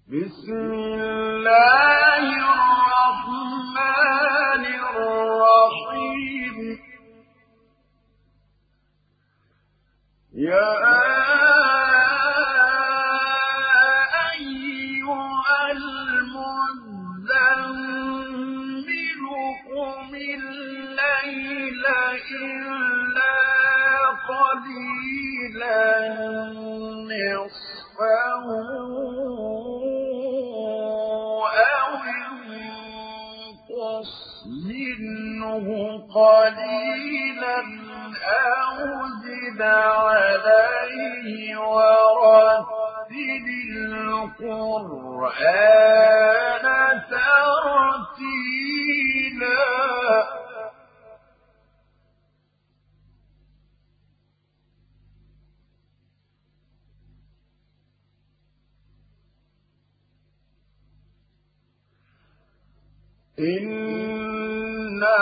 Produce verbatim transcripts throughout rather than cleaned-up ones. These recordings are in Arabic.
بسم الله الرحمن الرحيم يا أيها المزمل قم الليل إلا قليلا نصفه أو انقص منه قليلا أو زد عليه ورتل القرآن ترتيلا إنا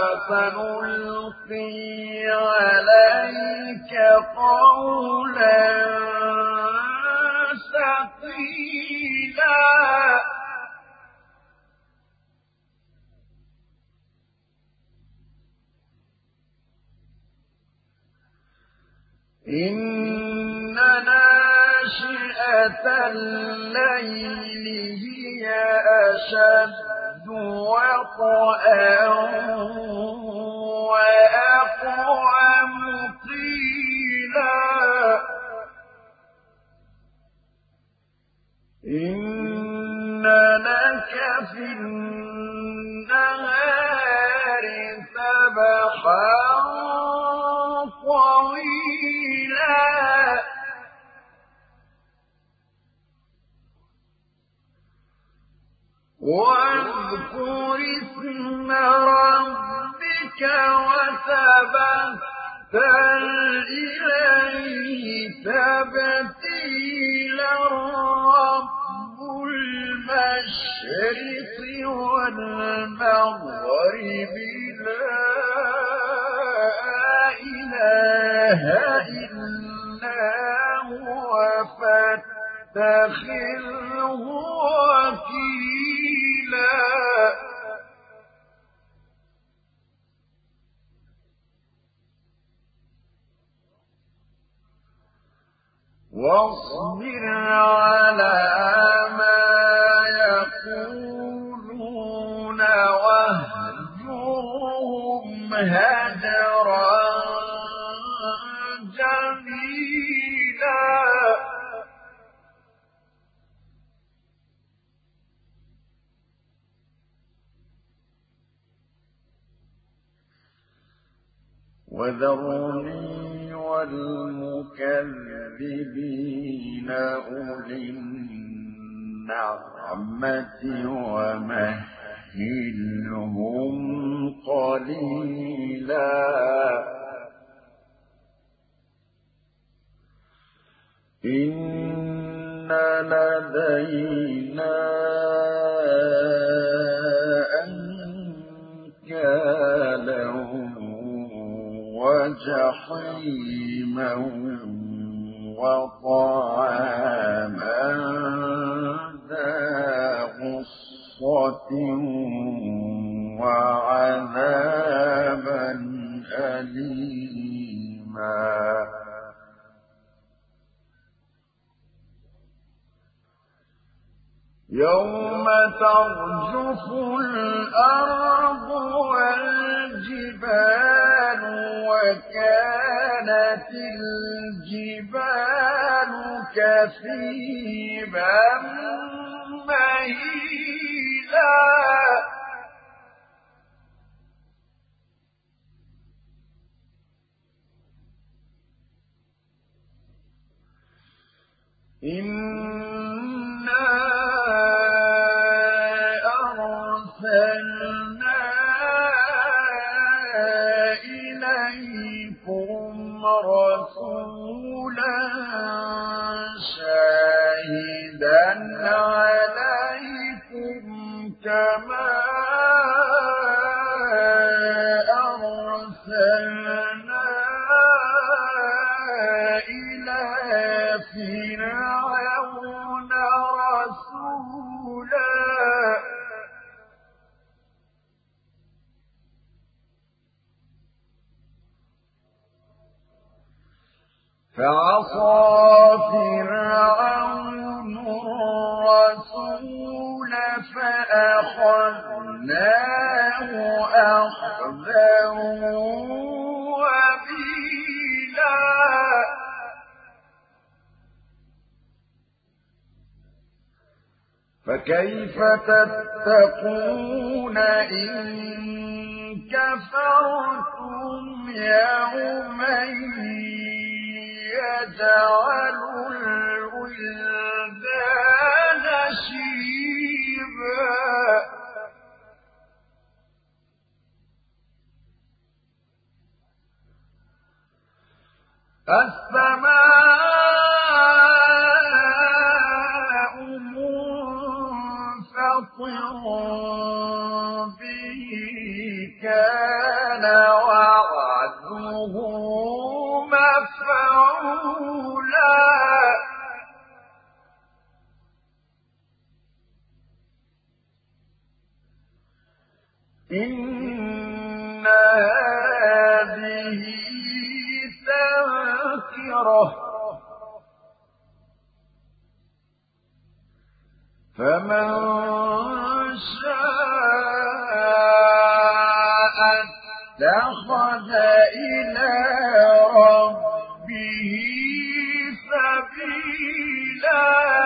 سنلقي عليك قولا ثقيلا إن ناشئة الليل هي أشد وطئا وأقوم قيلا إن لك في النهار سبحا طويلا واذكر اسم ربك وتبتل إليه تبتيلا رب المشرق والمغرب لا إله إلا هو فاتخذه وكيلا واصبر على ما يقولون واهجرهم هجرا جميلا وذرني والمكذبين أولي النعمة ومهلهم قليلا إن لدينا أنكالا وجحيما وطعاما ذا غصة وعذابا أليما يوم ترجف الأرض والجبال وكانت الجبال كثيبا مهيلا إنا أرسلنا إليكم رسولا شاهدا عليكم كما أرسلنا إلى فرعون رسولا فعصى فرعون الرسول فأخذناه أخذا وبيلا فكيف تتقون إن كفرتم يوما يجعل الولدان شيبا السماء منفطر به كان وعده مفعولا إن هذه تذكرة فمن شاء اتخذ إلى ربه سبيلا